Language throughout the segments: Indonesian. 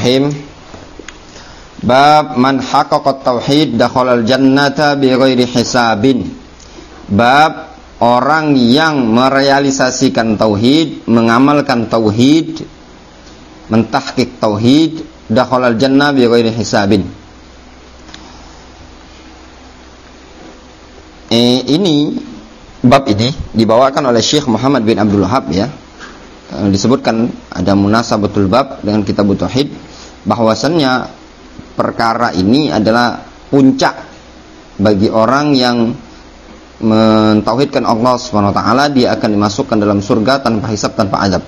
Bismillahirrahmanirrahim. Bab man haqqaqa tauhid dakhalal jannata bighairi hisabin. Bab orang yang merealisasikan tauhid, mengamalkan tauhid, mentahqiq tauhid, dakhalal jannah bighairi hisabin. Bab ini dibawakan oleh Syekh Muhammad bin Abdul Wahhab, ya. Disebutkan ada munasabatul bab dengan kitab tauhid, bahwasannya perkara ini adalah puncak bagi orang yang mentauhidkan Allah Subhanahu wa taala. Dia akan dimasukkan dalam surga tanpa hisab, tanpa azab.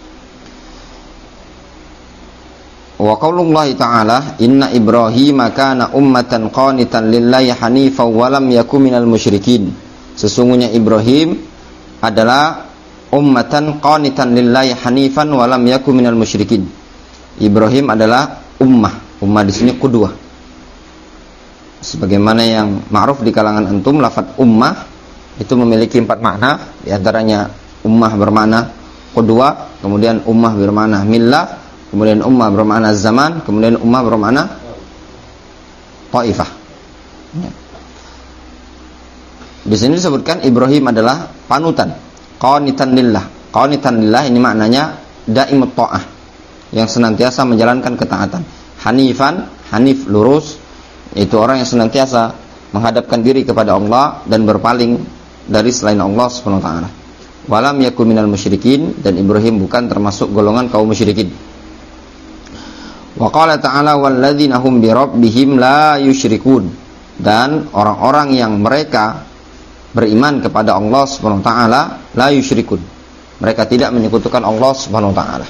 Wa qaulullahi ta'ala inna Ibrahim kana ummatan qanitan lillahi hanifan wa lam yakun minal musyrikin. Sesungguhnya Ibrahim adalah ummatan qanitan lillahi hanifan wa lam yakun minal musyrikin. Ibrahim adalah ummah di sini qudwah. Sebagaimana yang ma'ruf di kalangan antum, lafaz ummah itu memiliki 4 makna. Di antaranya ummah bermakna qudwah, kemudian ummah bermakna millah, kemudian ummah bermakna zaman, kemudian ummah bermakna taifah. Ya. Di sini disebutkan Ibrahim adalah panutan, qanitan lillah. Qanitan lillah ini maknanya daimut ta'ah, yang senantiasa menjalankan ketaatan. Hanifan, hanif lurus, itu orang yang senantiasa menghadapkan diri kepada Allah dan berpaling dari selain Allah Subhanahu wa taala. Walam yakun minal musyrikin, dan Ibrahim bukan termasuk golongan kaum musyrikin. Wa qala ta'ala walladzina hum bi rabbihim la yusyrikun, dan orang-orang yang mereka beriman kepada Allah Subhanahu wa taala la yusyrikun, mereka tidak menyekutukan Allah Subhanahu wa taala.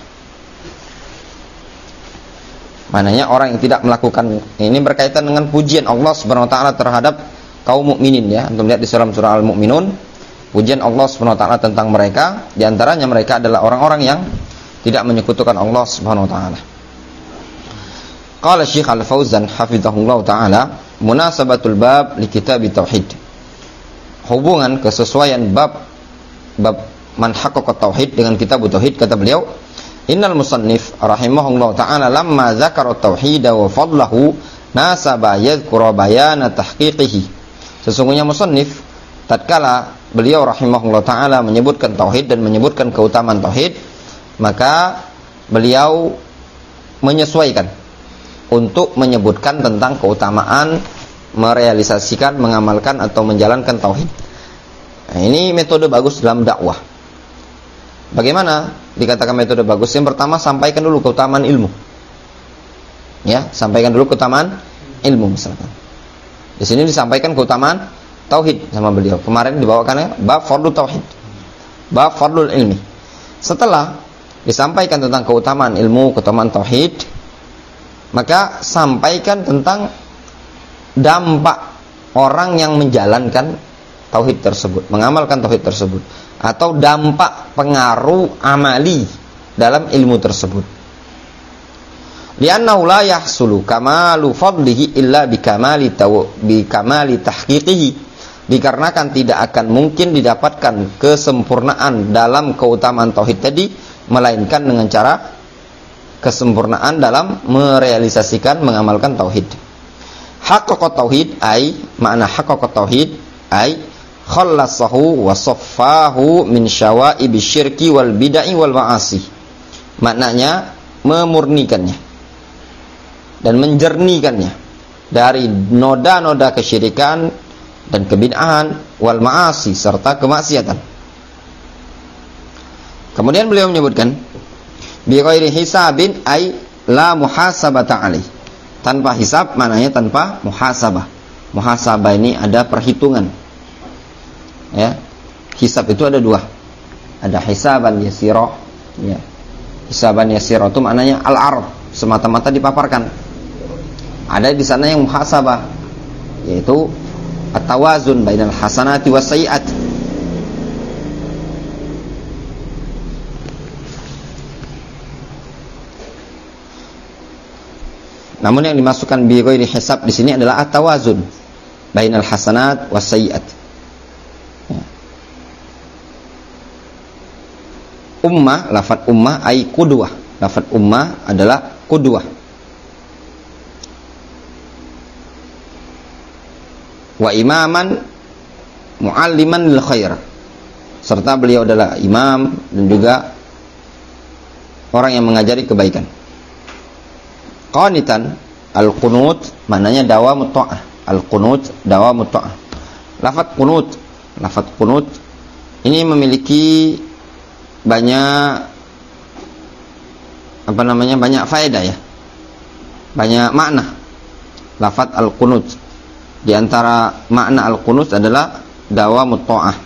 Maknanya orang yang tidak melakukan ini berkaitan dengan pujian Allah Subhanahu wa taala terhadap kaum mukminin, ya. Antum lihat di surah Al-Mu'minun, pujian Allah Subhanahu wa taala tentang mereka, di antaranya mereka adalah orang-orang yang tidak menyekutukan Allah Subhanahu wa taala. Qala Syekh Al-Fauzan hafizahullah taala, munasabatul bab li kitab tauhid. Hubungan kesesuaian bab man haqqaqa tauhid dengan kitab tauhid, kata beliau, innal musannif rahimahullah ta'ala lamma dzakara tauhid wa fadlahu nasaba yadhkura bayana tahqiqihi. Sesungguhnya musannif tatkala beliau rahimahullah ta'ala menyebutkan tauhid dan menyebutkan keutamaan tauhid, maka beliau menyesuaikan untuk menyebutkan tentang keutamaan merealisasikan, mengamalkan atau menjalankan tauhid. Nah, ini metode bagus dalam dakwah. Bagaimana dikatakan metode bagus? Yang pertama, sampaikan dulu keutamaan ilmu. Ya, sampaikan dulu keutamaan ilmu misalkan. Di sini disampaikan keutamaan tauhid sama beliau. Kemarin dibawakannya bab fardhu tauhid, bab fardhul ilmi. Setelah disampaikan tentang keutamaan ilmu, keutamaan tauhid, maka sampaikan tentang dampak orang yang menjalankan tauhid tersebut, mengamalkan tauhid tersebut, atau dampak pengaruh amali dalam ilmu tersebut. Li'annahu la yahsulu kamalu fadlihi illa bikamali tahqiqihi. Dikarenakan tidak akan mungkin didapatkan kesempurnaan dalam keutamaan tauhid tadi, melainkan dengan cara kesempurnaan dalam merealisasikan, mengamalkan tauhid. Haqqaqa tauhid ay makna haqqaqa tauhid ay khallasahu wa saffahu min syawaibi syirki wal bid'ah wal ma'asi. Maknanya memurnikannya dan menjernihkannya dari noda-noda kesyirikan dan kebid'ahan wal ma'asi serta kemaksiatan. Kemudian beliau menyebutkan bi ghairi hisabin ay la muhasabata alaih. Tanpa hisab maknanya tanpa muhasabah. Muhasabah ini ada perhitungan. Ya. Hisab itu ada 2. Ada hisaban yasira, ya. Hisaban yasira itu maknanya al-ard, semata-mata dipaparkan. Ada di sana yang muhasabah, yaitu at-tawazun bainal hasanati was sayyi'at. Namun yang dimasukkan bi ghairi hisab di sini adalah at-tawazun bainal hasanat was sayyi'at. Ya. Ummah, lafaz ummah ai qudwah. Lafaz ummah adalah qudwah. wa imaman mualliman lil khair, serta beliau adalah imam dan juga orang yang mengajari kebaikan. Qanitan, al-qunut maknanya dawamut ta'ah. Al-qunut dawamut ta'ah. Lafaz qunut ini memiliki banyak banyak faedah ya. Banyak makna. Lafaz al-qunut. Di antara makna al-qunut adalah dawamut ta'ah.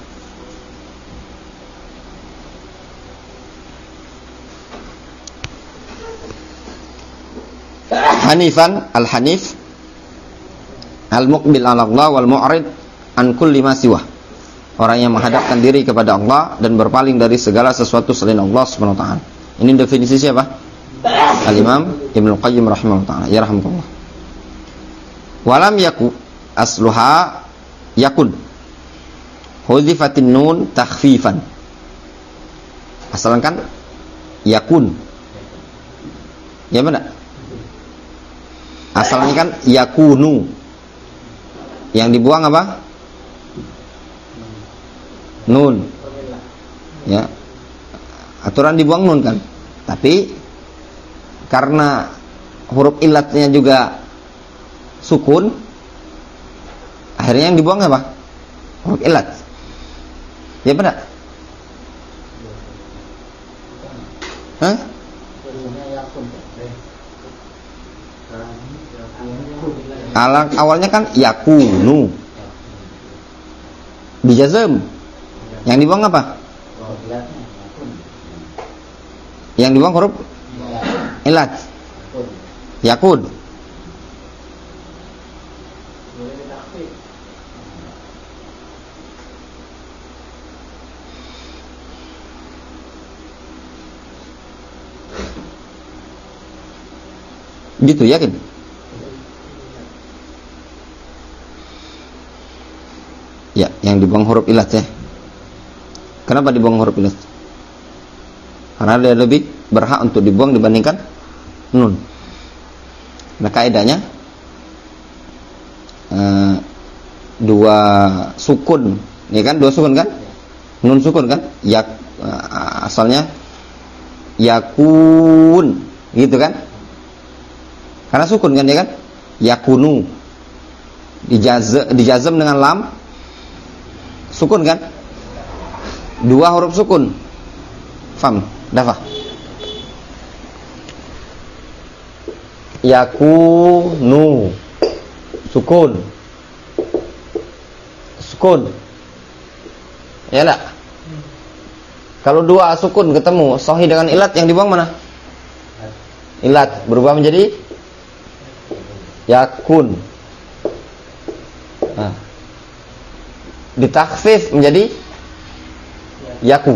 Hanifan, al-hanif al-muqbil 'ala Allah wal mu'rid an kulli ma siwa. Orang yang menghadapkan diri kepada Allah dan berpaling dari segala sesuatu selain Allah Subhanahu wa taala. Ini definisi siapa? Al-Imam Ibnu Qayyim rahimahullah taala, ya rahmatullah. Walam yaku asluha yakun. Hudzifatin nun takhfifan. Asalkan yakun. Ya benar? Asalnya kan yakunu. Yang dibuang apa? Nun. Ya. Aturan dibuang nun kan. Tapi karena huruf ilatnya juga sukun, akhirnya yang dibuang apa? Huruf ilat. Ya benar? Hah? Awalnya kan yakunu. Dijazm. Yang dibuang apa? Yang dibuang huruf ilat. Yakun. Gitu, yakin? Ya, yang dibuang huruf ilat ya. Kenapa dibuang huruf ilat? Karena dia lebih berhak untuk dibuang dibandingkan nun. Nah, kaidahnya dua sukun, ya kan? Dua sukun kan? Nun sukun kan? Asalnya yakun, gitu kan? Karena sukun kan, ya kan? Yakunu. Dijazm dengan lam sukun kan? Dua huruf sukun. Faham? Dafa. Yakunu. Sukun. Ya enggak? Kalau dua sukun ketemu sahih dengan ilat, yang dibuang mana? Ilat berubah menjadi yakun. Nah, ditakhfif menjadi yaku.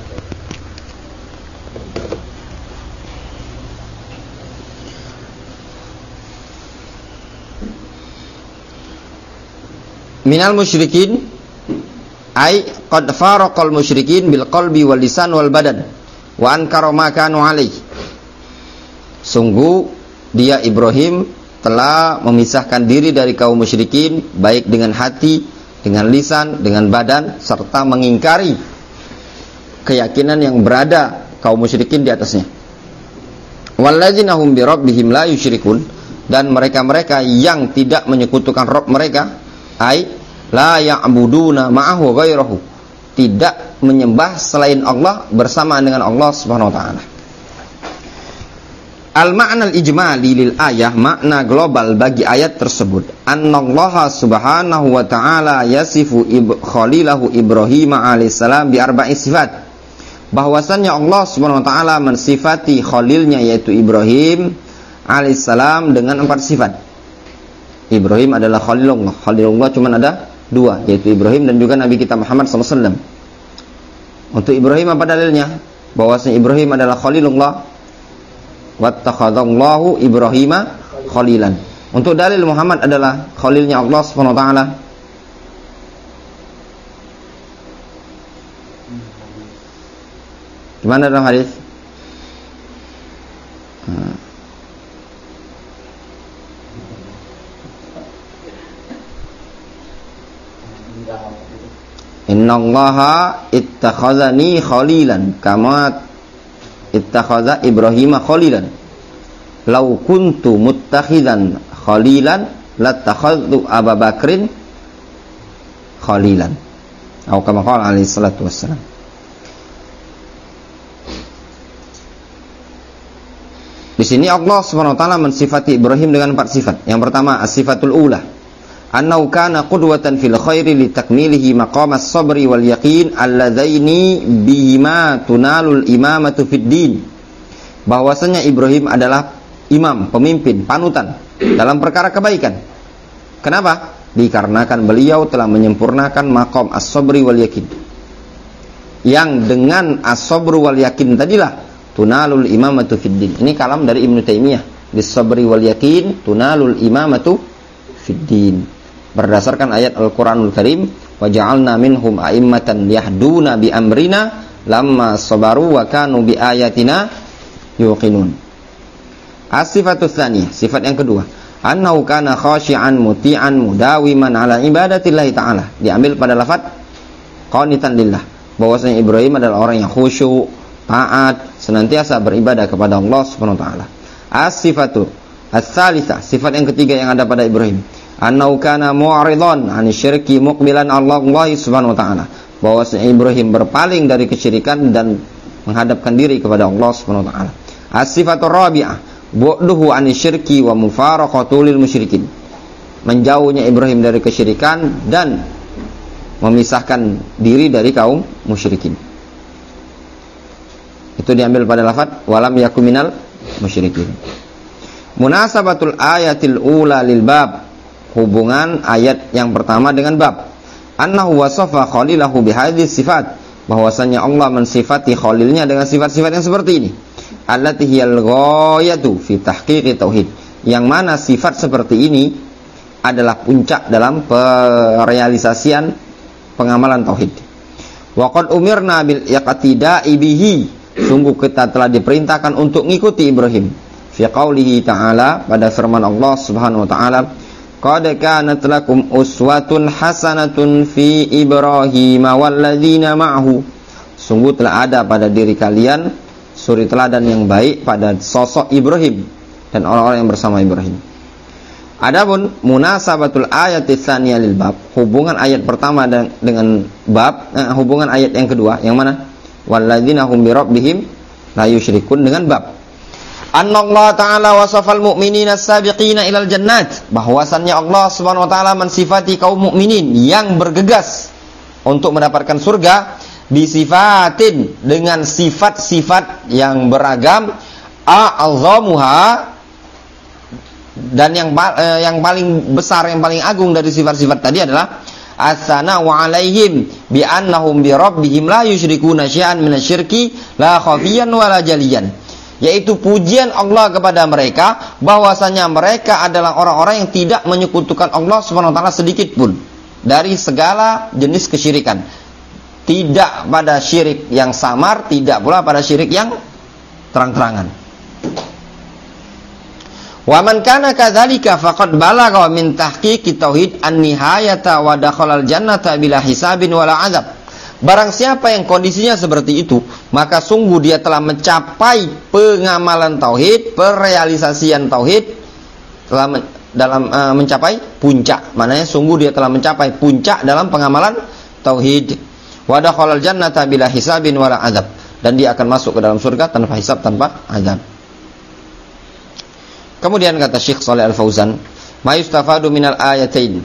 Minal musyrikin ay qad faraqal musyrikin bil qalbi wal lisan wal badan wa ankara ma kanu alaih. Sungguh dia Ibrahim telah memisahkan diri dari kaum musyrikin baik dengan hati, dengan lisan, dengan badan, serta mengingkari keyakinan yang berada kaum musyrikin di atasnya. Walladzina hum bi rabbihim la yusyrikun, dan mereka-mereka yang tidak menyekutukan Rabb mereka, ai la ya'buduna ma'ahu ghairahu, tidak menyembah selain Allah bersamaan dengan Allah Subhanahu wa taala. Al-ma'na al-ijmali lil ayah, makna global bagi ayat tersebut, annallaha subhanahu wa ta'ala yasifu khalilahu Ibrahim alaihissalam bi arba'i sifat, bahwasannya Allah subhanahu wa ta'ala mensifati khalilnya yaitu Ibrahim alaihissalam dengan 4 sifat. Ibrahim adalah khalilullah. Khalilullah cuma ada 2, yaitu Ibrahim dan juga Nabi kita Muhammad SAW. Untuk Ibrahim apa dalilnya? Bahwasanya Ibrahim adalah khalilullah. Wattakhadallahu Ibrahima khalilan. Untuk dalil Muhammad adalah khalilnya Allah Subhanahu wa taala. Gimana dalam hadis? Innallaha ittakhazani khalilan kama ittakhadha Ibrahim khalilan. Lau kuntu muttakhidan khalilan latakhadtu Abu Bakrin khalilan. Atau kama qala alaihi salatu wassalam. Di sini Allah Subhanahu wa taala mensifati Ibrahim dengan 4 sifat. Yang pertama, as-sifatul ula. Annahu kana qudwatan fil khairi li takmilihi maqam as-sabri wal yaqin alladzaini bihima tunalul imamatu fid din. Bahwasanya Ibrahim adalah imam, pemimpin, panutan dalam perkara kebaikan. Kenapa? Dikarenakan beliau telah menyempurnakan maqam as-sabri wal yaqin. Yang dengan as-sabru wal yaqin tadilah tunalul imamatu fid din. Ini kalam dari Ibnu Taimiyah. Bis-sabri wal yaqin tunalul imamatu fid din. Berdasarkan ayat Al-Qur'anul Karim, wa ja'alna minhum a'immatan yahduna bi amrina lamma sabaru wa kanu bi ayatina yuqinun. As-sifatus tsaniyah, sifat yang kedua, annahu kana khashi'an muti'an mudawiman ala ibadatillahi ta'ala. Diambil pada lafaz qanitan lillah. Bahwasanya Ibrahim adalah orang yang khusyuk, taat, senantiasa beribadah kepada Allah Subhanahu wa taala. As-sifatu ats-tsalitsah, sifat yang ketiga yang ada pada Ibrahim, annahu kana mu'ridhan 'ani syirki muqbilan 'ala Allah Subhanahu wa taala. Bahwasanya Ibrahim berpaling dari kesyirikan dan menghadapkan diri kepada Allah Subhanahu wa taala. As-sifatur rabi'ah, bu'duhu 'ani syirki wa mufaraqatul lil musyrikin. Menjauhnya Ibrahim dari kesyirikan dan memisahkan diri dari kaum musyrikin. Itu diambil pada lafaz walam yakum minal musyrikin. Munasabatul ayatil ula lil bab, hubungan ayat yang pertama dengan bab. Annahu wasafa khalilahu bihadhihi sifat, bahwasanya Allah mensifati khalilnya dengan sifat-sifat yang seperti ini. Allati hiyal ghayatu fi tahqiqi tauhid, yang mana sifat seperti ini adalah puncak dalam perealisasian pengamalan tauhid. Wa qad umirna bil iqtida'i bihi, sungguh kita telah diperintahkan untuk mengikuti Ibrahim. Fi qaulihi ta'ala, pada firman Allah Subhanahu wa taala, qad kanat lakum uswatun hasanatun fi Ibrahim walladzina ma'ahu. Sungguh telah ada pada diri kalian suri teladan yang baik pada sosok Ibrahim dan orang-orang yang bersama Ibrahim. Adapun munasabatul ayati tsaniyah lil bab, hubungan ayat pertama dengan bab, hubungan ayat yang kedua yang mana? Walladzina hum bi rabbihim la yusyrikun, dengan bab. Annallaha ta'ala wasafal mu'minina as-sabiqina ilal jannat, bahwasannya Allah Subhanahu wa taala mensifati kaum mukminin yang bergegas untuk mendapatkan surga disifatin dengan sifat-sifat yang beragam, a'zamuha, dan yang paling besar, yang paling agung dari sifat-sifat tadi adalah as-sana'u 'alaihim bi annahum bi rabbihim la yusyrikuna syai'an minasyirki la khafiyan wala jaliyan, yaitu pujian Allah kepada mereka bahwasanya mereka adalah orang-orang yang tidak menyekutukan Allah Subhanahu wa taala sedikit pun dari segala jenis kesyirikan. Tidak pada syirik yang samar, tidak pula pada syirik yang terang-terangan. Wa man kana kadzalika faqad balagha min tahqiqi tauhid an-nihayata wa dakhala al-jannata bila hisabin wala 'adzab. Barang siapa yang kondisinya seperti itu, maka sungguh dia telah mencapai pengamalan tauhid, perealisasian tauhid, telah dalam mencapai puncak. Maknanya sungguh dia telah mencapai puncak dalam pengamalan tauhid. Wa dakhala al-jannata bila hisabin wala 'adzab, dan dia akan masuk ke dalam surga tanpa hisab, tanpa azab. Kemudian kata Syekh Shalih Al-Fauzan, ma yustafadu minal ayatain.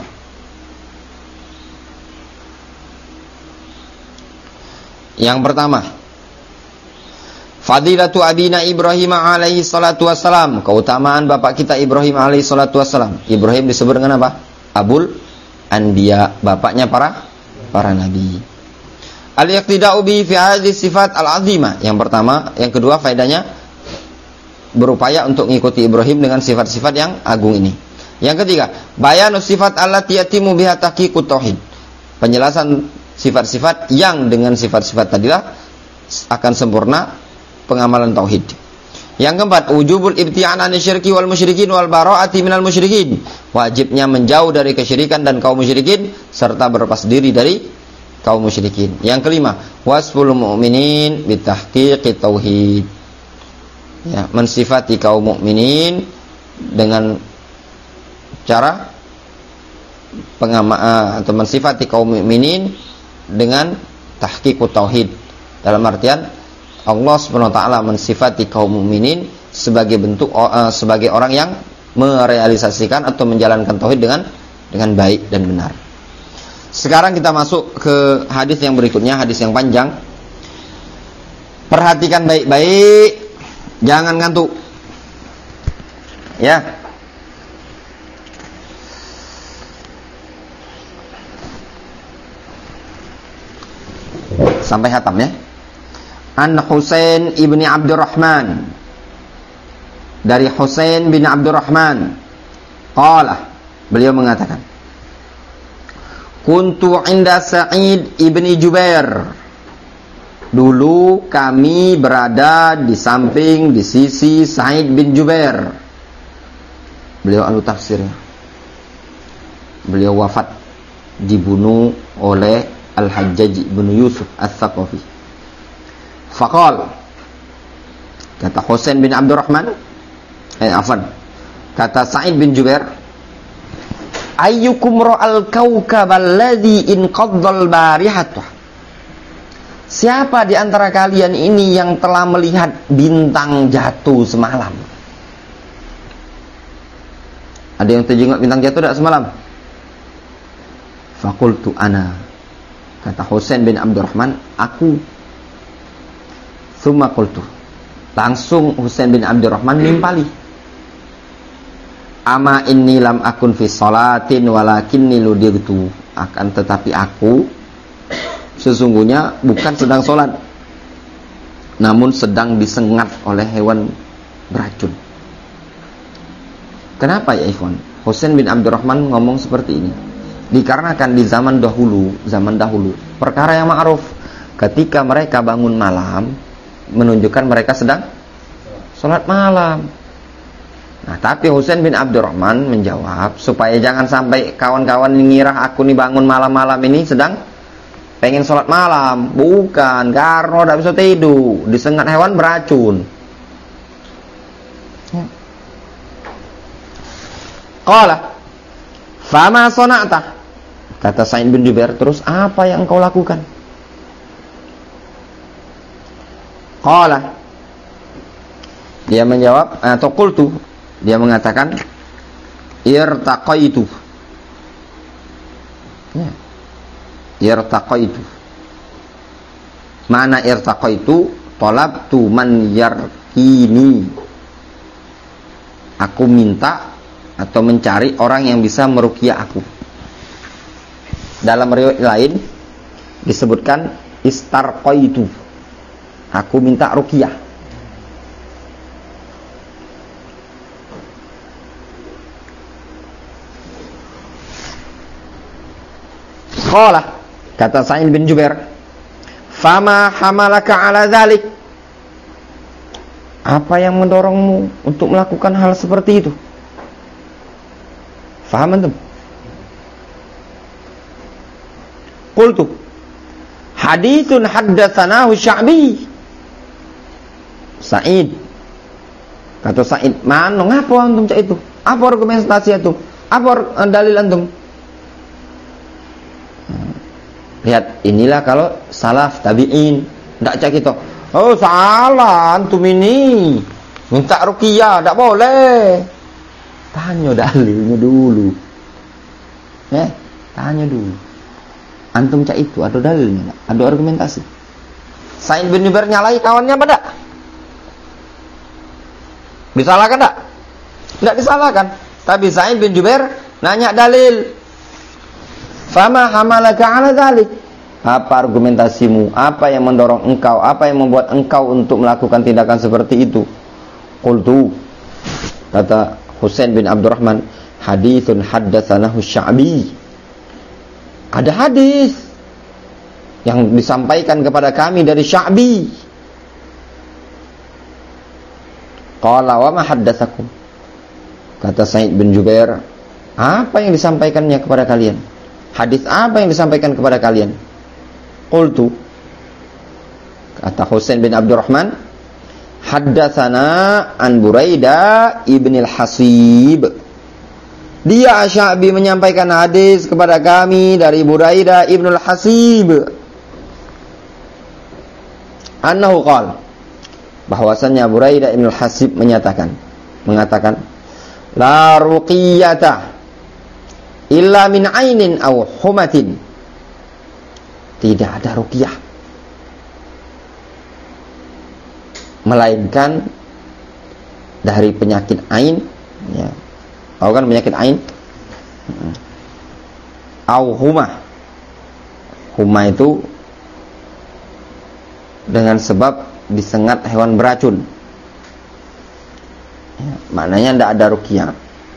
Yang pertama, fadilatu abina Ibrahim alaihi salatu wassalam, keutamaan bapak kita Ibrahim alaihi salatu wassalam. Ibrahim disebut dengan apa? Abul Anbiya, bapaknya para nabi. Al-iqtida'u bi fi hadhihi sifat al-'azimah. Yang pertama, yang kedua faedahnya berupaya untuk mengikuti Ibrahim dengan sifat-sifat yang agung ini. Yang ketiga, bayanu sifat allati yatimu biha tahqiqut tauhid. Penjelasan sifat-sifat yang dengan sifat-sifat tadilah akan sempurna pengamalan tauhid. Yang keempat, wujubul ibti'an an syirki wal musyrikin wal bara'ati minal musyrikin. Wajibnya menjauh dari kesyirikan dan kaum musyrikin serta berlepas diri dari kaum musyrikin. Yang kelima, wasful mu'minin bitahqiqi tauhid. Ya, mensifati kaum mukminin dengan cara atau mensifati kaum mukminin dengan tahqiqut tauhid. Dalam artian Allah SWT mensifati kaum mukminin sebagai bentuk sebagai orang yang merealisasikan atau menjalankan tauhid dengan baik dan benar. Sekarang kita masuk ke hadis yang berikutnya, hadis yang panjang. Perhatikan baik-baik, jangan ngantuk. Ya. Sampai hatam ya. An Husain ibni Abdurrahman, dari Husain bin Abdurrahman, qala, beliau mengatakan, kuntu inda Sa'id ibni Jubair, dulu kami berada di samping, di sisi Sa'id bin Jubair. Beliau ahli tafsirnya. Beliau wafat dibunuh oleh Al-Hajjaj bin Yusuf Al-Thaqafi. Faqal, kata Husain bin Abdurrahman, kata Sa'id bin Jubair, ayyukum ra'al kawkab alladhi inqaddal barihatu. Siapa di antara kalian ini yang telah melihat bintang jatuh semalam? Ada yang terjenguk bintang jatuh tidak semalam? Faqultu ana, kata Husain bin Abdurrahman, aku. Tsumma qultu, langsung Husain bin Abdurrahman nimpali, ama inni lam akun fi sholatin walakinni ludirtu, akan tetapi aku sesungguhnya bukan sedang sholat, namun sedang disengat oleh hewan beracun. Kenapa ya ikhwan? Husain bin Abdurrahman ngomong seperti ini dikarenakan di zaman dahulu perkara yang ma'ruf, ketika mereka bangun malam menunjukkan mereka sedang sholat malam. Nah, tapi Husain bin Abdurrahman menjawab, supaya jangan sampai kawan-kawan ngira aku nih bangun malam-malam ini sedang pengen sholat malam. Bukan, karena tidak bisa tidur, disengat hewan beracun. Qala, fama sona'ta, kata Sa'id bin Jubair, terus apa yang engkau lakukan? Qala, dia menjawab, atau qultu, dia mengatakan, irtaqaitu. Ya. Irtaqaitu. Mana irtaqaitu? Talabtu man yarkini. Aku minta atau mencari orang yang bisa meruqyah aku. Dalam riwayat lain disebutkan istarqaitu. Aku minta ruqyah. Qala, kata Sa'id bin Jubair, fama hamalaka ala dzalik. Apa yang mendorongmu untuk melakukan hal seperti itu? Faham antum? Qultu, haditsun haddatsanahu Sya'bi. Sa'id, kata Sa'id, mana ngapa antum cak itu? Apa argumentasi antum? Apa dalil antum? Lihat, inilah kalau salaf tabi'in. Tidak cak itu, oh salah antum ini, minta ruqyah, tidak boleh. Tanya dalilnya dulu. Tanya dulu. Antum cak itu ada dalilnya, ada argumentasi. Sa'id bin Jubair nyalai kawannya pada? Disalahkan tak? Tidak disalahkan. Tapi Sa'id bin Jubair nanya dalil. Fama hamalaka ala dzalik. Apa argumentasimu? Apa yang mendorong engkau? Apa yang membuat engkau untuk melakukan tindakan seperti itu? Qultu, kata Husain bin Abdurrahman, haditsun haddatsanahu Sya'bi. Ada hadis yang disampaikan kepada kami dari Sya'bi. Qala wa ma haddatsakum? Kata Sa'id bin Jubair, apa yang disampaikannya kepada kalian? Hadis apa yang disampaikan kepada kalian? Qultu, kata Husain bin Abdurrahman, haddatsana an Buraidah ibn al-Hasib. Dia Asy'abi menyampaikan hadis kepada kami dari Buraidah ibn al-Hasib. Annahu qala, bahwasannya Buraidah ibn al-Hasib mengatakan la ruqiyata illa min ainin aw humatin. Tidak ada ruqyah melainkan dari penyakit ain, ya. Tahu kan penyakit ain? Au humah. Humah itu dengan sebab disengat hewan beracun. Ya, maknanya tidak ada ruqyah.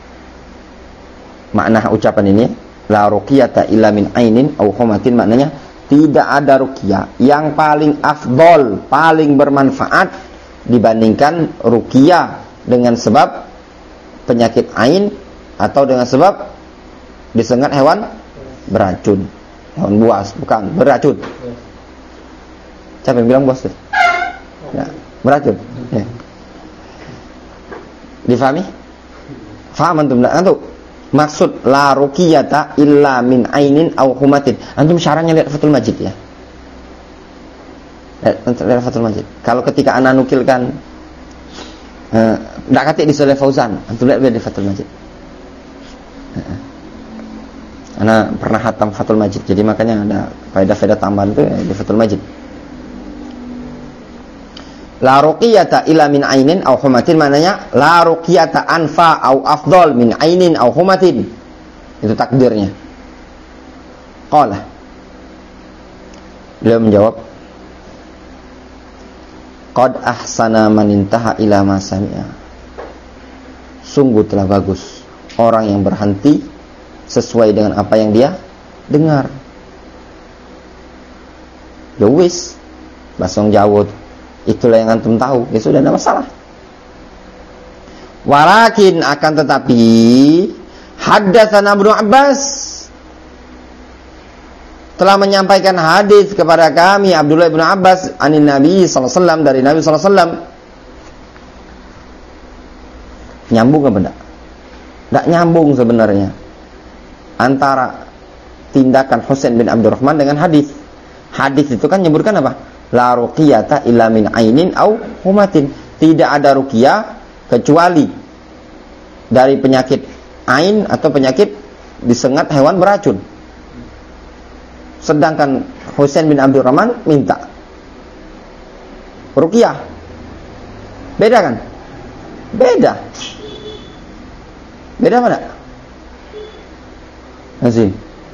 Makna ucapan ini, la ruqyata illa min ainin au humatin, maknanya tidak ada ruqyah yang paling afdol, paling bermanfaat dibandingkan ruqyah dengan sebab penyakit ain atau dengan sebab disengat hewan beracun. Hewan buas, bukan beracun. Siapa yang bilang buas? Ya, beracun. Ya. Difahami? Faham antum? Antum maksud la ruqyata illa min ainin aw humatin. Antum syarahnya lihat Fathul Majid ya. Lihat Fathul Majid. Kalau ketika ana nukilkan ndak katik di Saleh Fauzan, antum lihat di Fathul Majid. Ana pernah khatam Fathul Majid, jadi makanya ada faedah-faedah tambahan itu di Fathul Majid. La ruqyata illa min ainin aw humatin, maknanya la ruqyata anfa aw afdal min ainin aw humatin. Itu takdirnya. Qala, beliau menjawab, qad ahsana man intaha ila ma sami'a. Sungguh telah bagus orang yang berhenti sesuai dengan apa yang dia dengar. Ya wis, bahasa Jawa itulah yang antum tahu, ya sudah, tidak masalah. Walakin akan tetapi haddatsana Ibnu Abbas, telah menyampaikan hadis kepada kami Abdullah bin Abbas anin Nabi sallallahu alaihi wasallam, dari Nabi sallallahu alaihi wasallam. Nyambung apa enggak? Enggak nyambung sebenarnya antara tindakan Husain bin Abdurrahman dengan hadis. Hadis itu kan menyebutkan apa? La ruqyata illa min ainin au humatin. Tidak ada ruqyah kecuali dari penyakit ain atau penyakit disengat hewan beracun. Sedangkan Husain bin Abdurrahman minta ruqyah. Beda kan? Beda. Beda mana? Masih.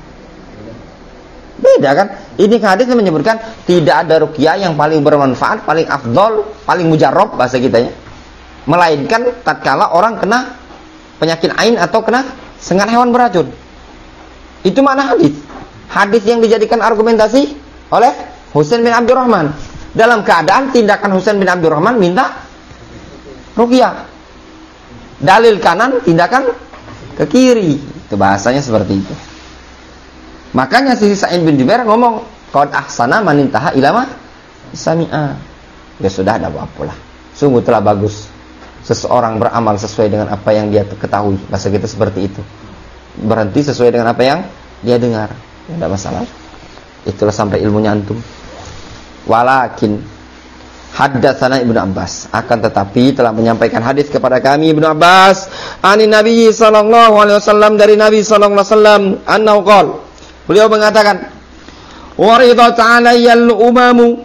Beda kan? Ini hadis yang menyebutkan tidak ada ruqyah yang paling bermanfaat, paling afdol, paling mujarrab bahasa kitanya, melainkan tatkala orang kena penyakit ain atau kena sengat hewan beracun. Itu makna hadis. Hadis yang dijadikan argumentasi oleh Husain bin Abdurrahman dalam keadaan tindakan Husain bin Abdurrahman minta ruqyah. Dalil kanan, tindakan ke kiri. Itu bahasanya seperti itu. Makanya si Sa'id bin Jubair ngomong, qad ahsana man intaha ila ma sami'a. Ya sudah, ada apa-apalah. Sungguh telah bagus seseorang beramal sesuai dengan apa yang dia ketahui. Bahasa kita seperti itu. Berhenti sesuai dengan apa yang dia dengar. Ya, tidak masalah. Itulah sampai ilmunya antum. Walakin haddatsana Ibnu Abbas, akan tetapi telah menyampaikan hadis kepada kami Ibnu Abbas anin Nabi sallallahu alaihi wasallam, dari Nabi sallallahu alaihi wasallam, annahu qala, beliau mengatakan, waridat alayyal umamu,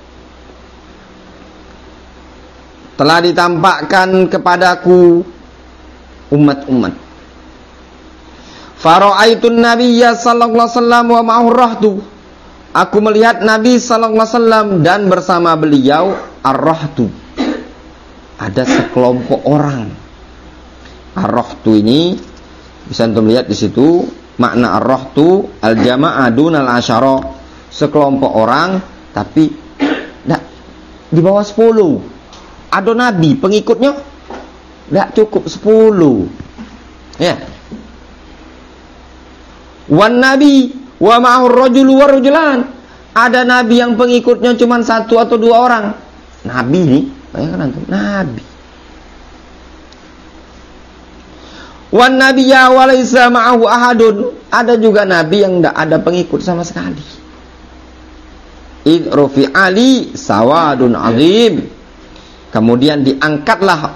telah ditampakkan kepadaku umat-umat. Fara'aitun nabiyya sallallahu alaihi wasallam wa ma'ahu rahtu, aku melihat Nabi sallallahu alaihi wasallam dan bersama beliau ar-rahtu, ada sekelompok orang. Ar-rahtu ini bisa antum lihat di situ. Makna ar-rahtu al-jama'ah dunal asyara, sekelompok orang tapi di bawah 10. Ada nabi, pengikutnya Tidak cukup 10. Ya. Wan nabi wa ma'ahur rajulu wa rajulan. Ada nabi yang pengikutnya cuma 1 atau 2 orang. Nabi nih, bayangkan antum, nabi. Wan nabiyya wa laisa ma'ahu ahadun. Ada juga nabi yang tidak ada pengikut sama sekali. Id rufi ali sawadun azim. Kemudian diangkatkanlah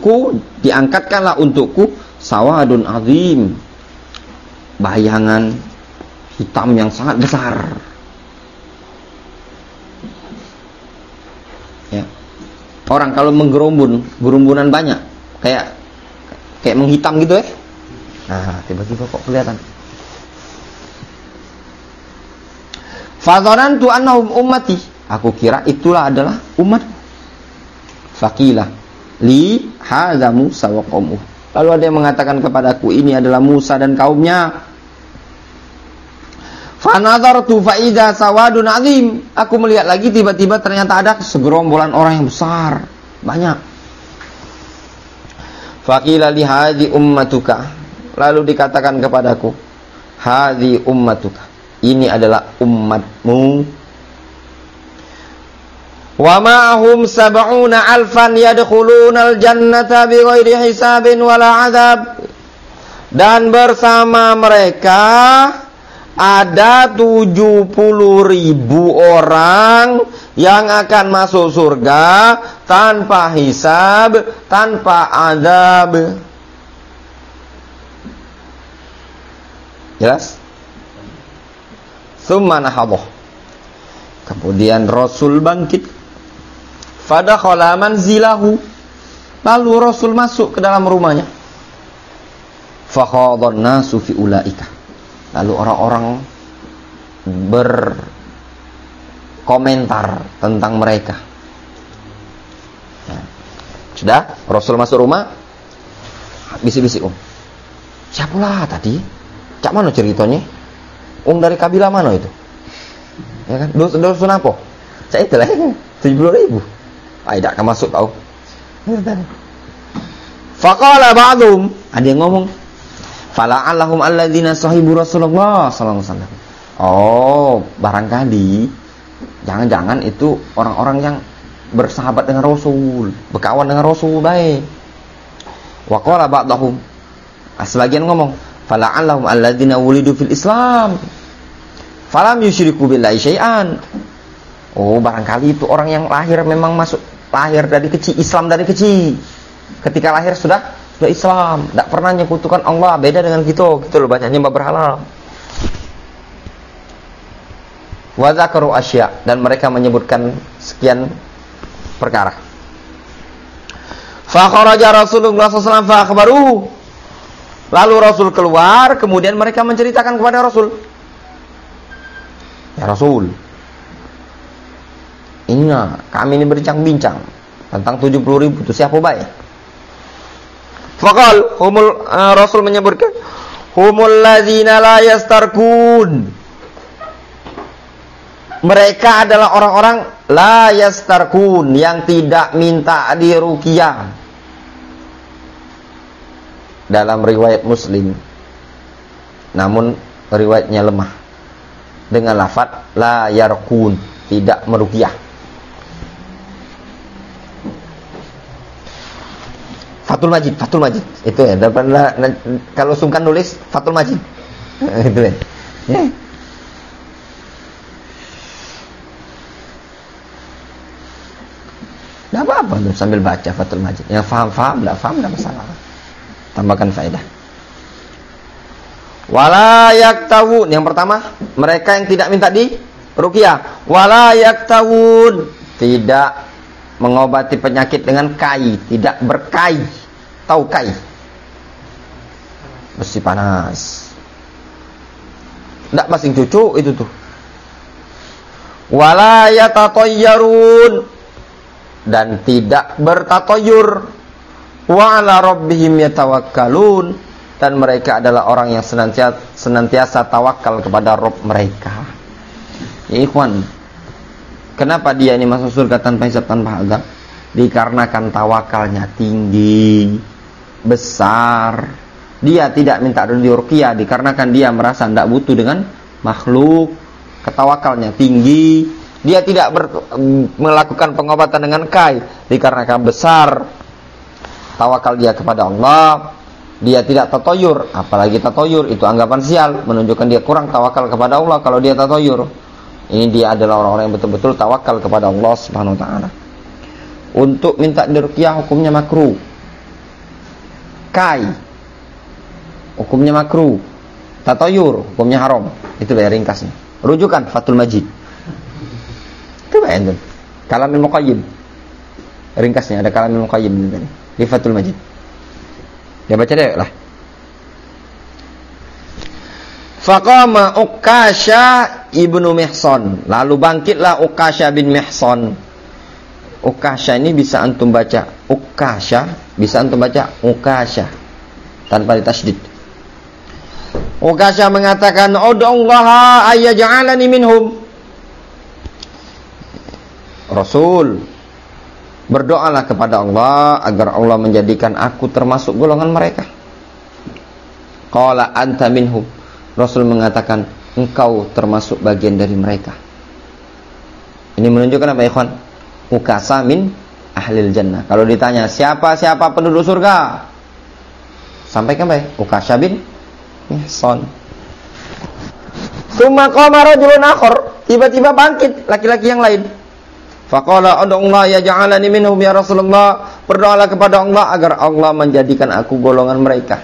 untukku sawadun azim. Bayangan hitam yang sangat besar. Ya. Orang kalau gerumbunan banyak, kayak menghitam gitu ya. Nah, tiba-tiba kok kelihatan. Fadhanantu annahum ummati. Aku kira itulah adalah umat. Faqilah li hadza Musa wa qaumuh. Lalu ada yang mengatakan kepadaku, ini adalah Musa dan kaumnya. Fa nadartu fa idza sawadun azim. Aku melihat lagi, tiba-tiba ternyata ada segerombolan orang yang besar, banyak. Faqila li hadhi ummatuka. Lalu dikatakan kepadaku, hadhi ummatuka. Ini adalah umatmu. Wa ma'hum sab'una alfan yadkhuluna al-jannata bighairi hisabin wala adab. Dan bersama mereka ada 70.000 orang yang akan masuk surga tanpa hisab, tanpa adab. Jelas? Tsumma nahadha. Kemudian Rasul bangkit. Fadakhala manzilahu. Lalu Rasul masuk ke dalam rumahnya. Fakhadhan nasu fi ulaika. Lalu orang-orang berkomentar tentang mereka. Ya. Sudah, Rasul masuk rumah, bisik-bisik, siapalah tadi? Cak mana ceritanya? Dari kabilah mana itu? Ya kan? Dusun apa? Cak itu lah, 70.000. Tidak akan masuk tahu. Faqala ba'dhum, ada yang ngomong, fala'allahum alladzina sahibu Rasulullah sallallahu alaihi wasallam. Oh, barangkali jangan-jangan itu orang-orang yang bersahabat dengan Rasul, berkawan dengan Rasul baik. Wa qala ba'dhum, sebagian ngomong, fala'allahum alladzina wulidu fil Islam falam yusyriku billahi syai'an. Oh, barangkali itu orang yang lahir dari kecil, Islam dari kecil. Ketika lahir sudah Islam, tidak pernah menyekutukan Allah, beda dengan gitu loh, banyak nyembah berhala. Wa dzakaru asya, dan mereka menyebutkan sekian perkara. Fa kharaja Rasulullah sallallahu alaihi wasallam fa akhbaruhu. Lalu Rasul keluar, kemudian mereka menceritakan kepada Rasul. Ya Rasul, kami ini berbincang-bincang tentang 70.000 itu siapa baik? Faqal Rasul menyebutkan, humul ladzina la yastarkun. Mereka adalah orang-orang la yastarkun, yang tidak minta diruqyah. Dalam riwayat Muslim, namun riwayatnya lemah, dengan lafaz la yarqun, tidak meruqyah. Fathul Majid itu ya. Kalau sungkan nulis Fathul Majid itu ya. Tidak apa-apa sambil baca Fathul Majid. Yang faham, tidak masalah. Tambahkan faedah. Wala yaktawun. Yang pertama, mereka yang tidak minta di ruqyah. Wala yaktawun, tidak mengobati penyakit dengan kai, tidak berkai. Tahu kai? Besi panas. Tidak pasing cucu itu tuh. Wala yatatayyarun, dan tidak bertatoyur. Wa ala rabbihim yatawakkalun, dan mereka adalah orang yang senantiasa tawakal kepada Rabb mereka. Ya ikhwan, kenapa dia ini masuk surga tanpa hisab, tanpa azab? Dikarenakan tawakalnya tinggi. besar. Dia tidak minta diruqyah dikarenakan dia merasa tidak butuh dengan makhluk, ketawakalnya tinggi. Dia tidak melakukan pengobatan dengan kai dikarenakan besar tawakal dia kepada Allah. Dia tidak tatoyur, apalagi tatoyur itu anggapan sial, menunjukkan dia kurang tawakal kepada Allah kalau dia tatoyur. Ini dia adalah orang-orang yang betul-betul tawakal kepada Allah Subhanahu wa taala. Untuk minta diruqyah hukumnya makruh. Kai hukumnya makruh. Tatoyur hukumnya haram. Itu ya ringkasnya. Rujukan Fathul Majid. Itu bayangkan. Kalamul Muqayyim. Ringkasnya ada Kalamul Muqayyim di Fathul Majid. Ya baca deh lah. Faqama Ukasha ibnu Mihsan. Lalu bangkitlah Ukasha bin Mihsan. Ukasha ini bisa antum baca Ukasha, bisa antum baca Ukasha tanpa ditasydid. Ukasha mengatakan, "Ud'ullaha ayyaj'alani minhum." Rasul, berdoalah kepada Allah agar Allah menjadikan aku termasuk golongan mereka. Qala anta minhum. Rasul mengatakan, engkau termasuk bagian dari mereka. Ini menunjukkan apa, ikhwan? Ukasha min ahlil jannah. Kalau ditanya siapa penduduk surga, sampaikan baik, Ukasha bin Mihsan. Tsumma qama rajulun akhar, tiba-tiba bangkit laki-laki yang lain. Faqala ud'ullaha yaj'alani minhum ya Rasulullah. Berdoalah kepada Allah agar Allah menjadikan aku golongan mereka.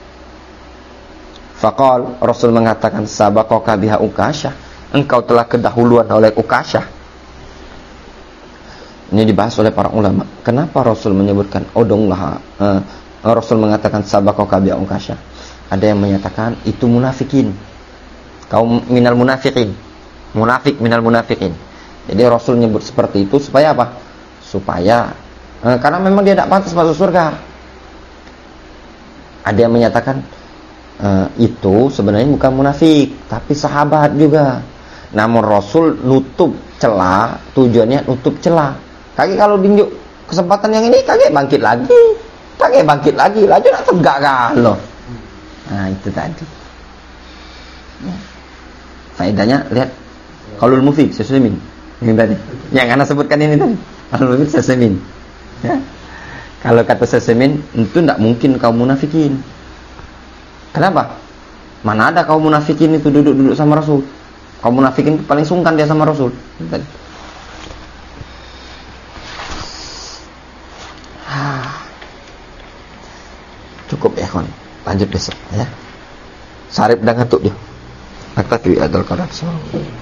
Faqal, Rasul mengatakan, sabaqaka biha Ukasha. Engkau telah kedahuluan oleh Ukasha. Ini dibahas oleh para ulama. Kenapa Rasul menyebutkan ud'ullaha? Rasul mengatakan sabaqaka biha Ukasha. Ada yang menyatakan itu munafikin. Kaum minal munafiqin. Munafik minal munafiqin. Jadi Rasul nyebut seperti itu supaya apa? Supaya karena memang dia tidak pantas masuk surga. Ada yang menyatakan itu sebenarnya bukan munafik, tapi sahabat juga. Namun Rasul nutup celah, tujuannya nutup celah. Kaki kalau tinjuk kesempatan yang ini, kaki bangkit lagi, laju nak tegak kalau. Nah itu tadi. Faedahnya lihat qaulul mufid Muslimin. Ini tadi. Yang ana sebutkan ini tadi. Qaulul mufid Muslimin. Ya. Kalau kata Muslimin itu tidak mungkin kaum munafikin. Kenapa? Mana ada kaum munafikin itu duduk-duduk sama Rasul? Kaum munafikin paling sungkan dia sama Rasul. Ini tadi. Cukup ya kawan, lanjut besok ya. Sarip dah ngantuk dia. Akta tu adal karat.